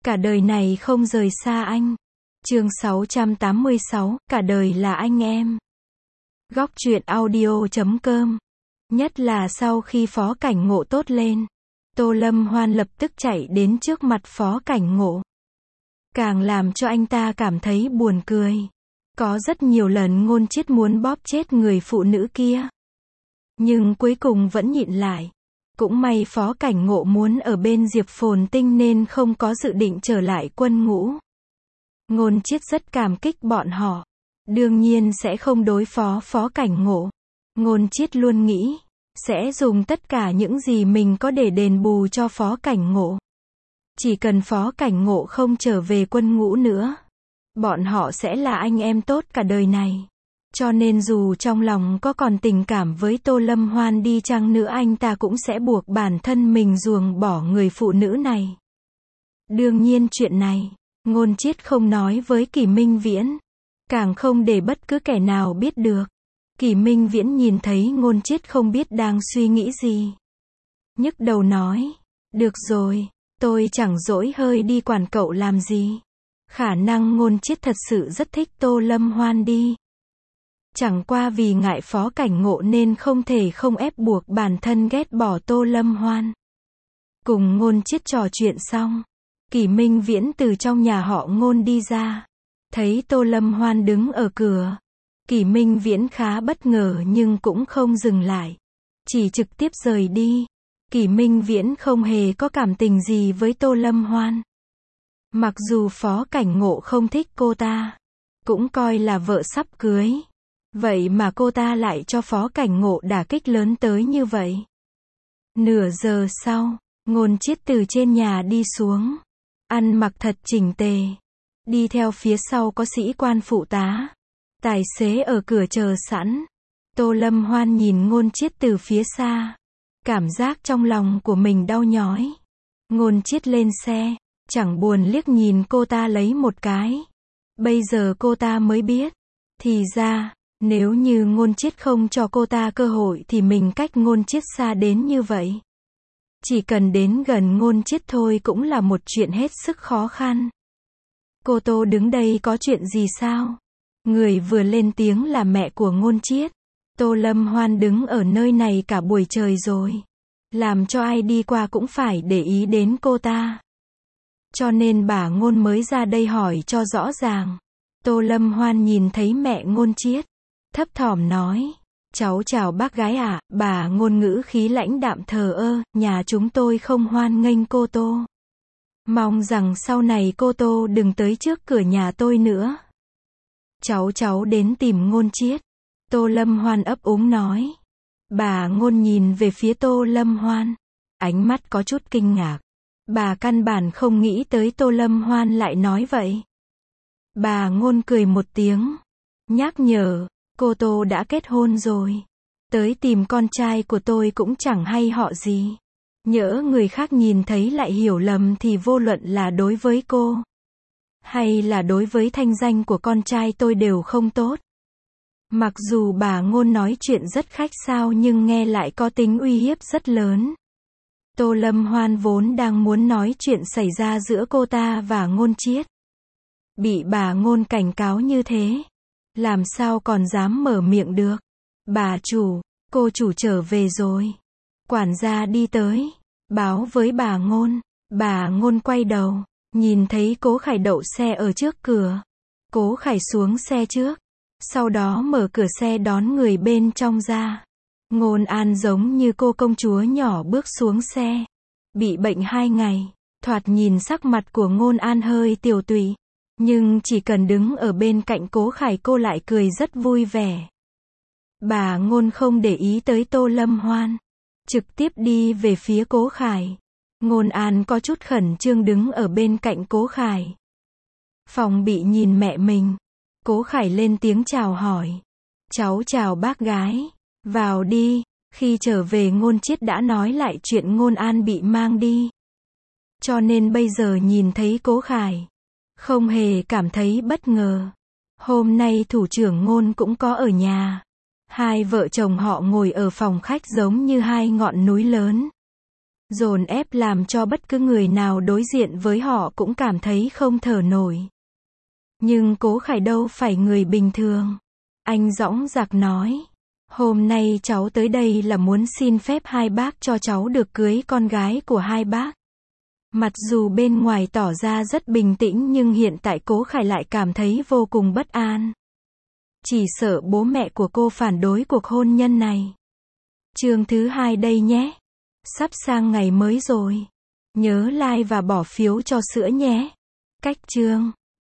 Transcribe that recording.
Cả đời này không rời xa anh. Chương 686, cả đời là anh em. Góc truyện audio.com. Nhất là sau khi Phó Cảnh Ngộ tốt lên, Tô Lâm Hoan lập tức chạy đến trước mặt Phó Cảnh Ngộ. Càng làm cho anh ta cảm thấy buồn cười. Có rất nhiều lần Ngôn Chiết muốn bóp chết người phụ nữ kia, nhưng cuối cùng vẫn nhịn lại. Cũng may Phó Cảnh Ngộ muốn ở bên Diệp Phồn Tinh nên không có dự định trở lại quân ngũ. Ngôn Chiết rất cảm kích bọn họ. Đương nhiên sẽ không đối phó Phó Cảnh Ngộ. Ngôn Chiết luôn nghĩ sẽ dùng tất cả những gì mình có để đền bù cho Phó Cảnh Ngộ. Chỉ cần Phó Cảnh Ngộ không trở về quân ngũ nữa, bọn họ sẽ là anh em tốt cả đời này. Cho nên dù trong lòng có còn tình cảm với Tô Lâm Hoan đi chăng nữa, anh ta cũng sẽ buộc bản thân mình ruồng bỏ người phụ nữ này. Đương nhiên chuyện này, Ngôn Chiết không nói với Kỷ Minh Viễn, càng không để bất cứ kẻ nào biết được. Kỷ Minh Viễn nhìn thấy Ngôn Chiết không biết đang suy nghĩ gì, nhức đầu nói, được rồi, tôi chẳng dỗi hơi đi quản cậu làm gì. Khả năng Ngôn Chiết thật sự rất thích Tô Lâm Hoan đi. Chẳng qua vì ngại Phó Cảnh Ngộ nên không thể không ép buộc bản thân ghét bỏ Tô Lâm Hoan. Cùng Ngôn Chiết trò chuyện xong, Kỷ Minh Viễn từ trong nhà họ Ngôn đi ra, thấy Tô Lâm Hoan đứng ở cửa. Kỷ Minh Viễn khá bất ngờ nhưng cũng không dừng lại, chỉ trực tiếp rời đi. Kỷ Minh Viễn không hề có cảm tình gì với Tô Lâm Hoan. Mặc dù Phó Cảnh Ngộ không thích cô ta, cũng coi là vợ sắp cưới. Vậy mà cô ta lại cho Phó Cảnh Ngộ đả kích lớn tới như vậy. Nửa giờ sau, Ngôn Chiết từ trên nhà đi xuống, ăn mặc thật chỉnh tề. Đi theo phía sau có sĩ quan phụ tá, tài xế ở cửa chờ sẵn. Tô Lâm Hoan nhìn Ngôn Chiết từ phía xa, cảm giác trong lòng của mình đau nhói. Ngôn Chiết lên xe, chẳng buồn liếc nhìn cô ta lấy một cái. Bây giờ cô ta mới biết, thì ra, nếu như Ngôn Chiết không cho cô ta cơ hội thì mình cách Ngôn Chiết xa đến như vậy. Chỉ cần đến gần Ngôn Chiết thôi cũng là một chuyện hết sức khó khăn. Cô Tô đứng đây có chuyện gì sao? Người vừa lên tiếng là mẹ của Ngôn Chiết. Tô Lâm Hoan đứng ở nơi này cả buổi trời rồi, làm cho ai đi qua cũng phải để ý đến cô ta. Cho nên bà Ngôn mới ra đây hỏi cho rõ ràng. Tô Lâm Hoan nhìn thấy mẹ Ngôn Chiết, thấp thỏm nói, cháu chào bác gái ạ. Bà Ngôn ngữ khí lãnh đạm thờ ơ, nhà chúng tôi không hoan nghênh cô Tô. Mong rằng sau này cô Tô đừng tới trước cửa nhà tôi nữa. Cháu đến tìm Ngôn Chiết. Tô Lâm Hoan ấp úng nói. Bà Ngôn nhìn về phía Tô Lâm Hoan, ánh mắt có chút kinh ngạc. Bà căn bản không nghĩ tới Tô Lâm Hoan lại nói vậy. Bà Ngôn cười một tiếng, nhắc nhở, cô Tô đã kết hôn rồi. Tới tìm con trai của tôi cũng chẳng hay họ gì. Nhỡ người khác nhìn thấy lại hiểu lầm thì vô luận là đối với cô, hay là đối với thanh danh của con trai tôi đều không tốt. Mặc dù bà Ngôn nói chuyện rất khách sáo nhưng nghe lại có tính uy hiếp rất lớn. Tô Lâm Hoan vốn đang muốn nói chuyện xảy ra giữa cô ta và Ngôn Chiết, bị bà Ngôn cảnh cáo như thế, làm sao còn dám mở miệng được. Bà chủ, cô chủ trở về rồi. Quản gia đi tới, báo với bà Ngôn. Bà Ngôn quay đầu, nhìn thấy Cố Khải đậu xe ở trước cửa. Cố Khải xuống xe trước, sau đó mở cửa xe đón người bên trong ra. Ngôn An giống như cô công chúa nhỏ bước xuống xe. Bị bệnh 2 ngày, thoạt nhìn sắc mặt của Ngôn An hơi tiều tụy, nhưng chỉ cần đứng ở bên cạnh Cố Khải cô lại cười rất vui vẻ. Bà Ngôn không để ý tới Tô Lâm Hoan, trực tiếp đi về phía Cố Khải. Ngôn An có chút khẩn trương đứng ở bên cạnh Cố Khải, phòng bị nhìn mẹ mình. Cố Khải lên tiếng chào hỏi. Cháu chào bác gái, vào đi. Khi trở về Ngôn Chiết đã nói lại chuyện Ngôn An bị mang đi, cho nên bây giờ nhìn thấy Cố Khải, không hề cảm thấy bất ngờ. Hôm nay thủ trưởng Ngôn cũng có ở nhà. Hai vợ chồng họ ngồi ở phòng khách giống như hai ngọn núi lớn. dồn ép làm cho bất cứ người nào đối diện với họ cũng cảm thấy không thở nổi. Nhưng Cố Khải đâu phải người bình thường. Anh dõng dạc nói. Hôm nay cháu tới đây là muốn xin phép hai bác cho cháu được cưới con gái của hai bác. Mặc dù bên ngoài tỏ ra rất bình tĩnh nhưng hiện tại Cố Khải lại cảm thấy vô cùng bất an. Chỉ sợ bố mẹ của cô phản đối cuộc hôn nhân này. Chương thứ 2 đây nhé. Sắp sang ngày mới rồi. Nhớ like và bỏ phiếu cho sữa nhé. Cách chương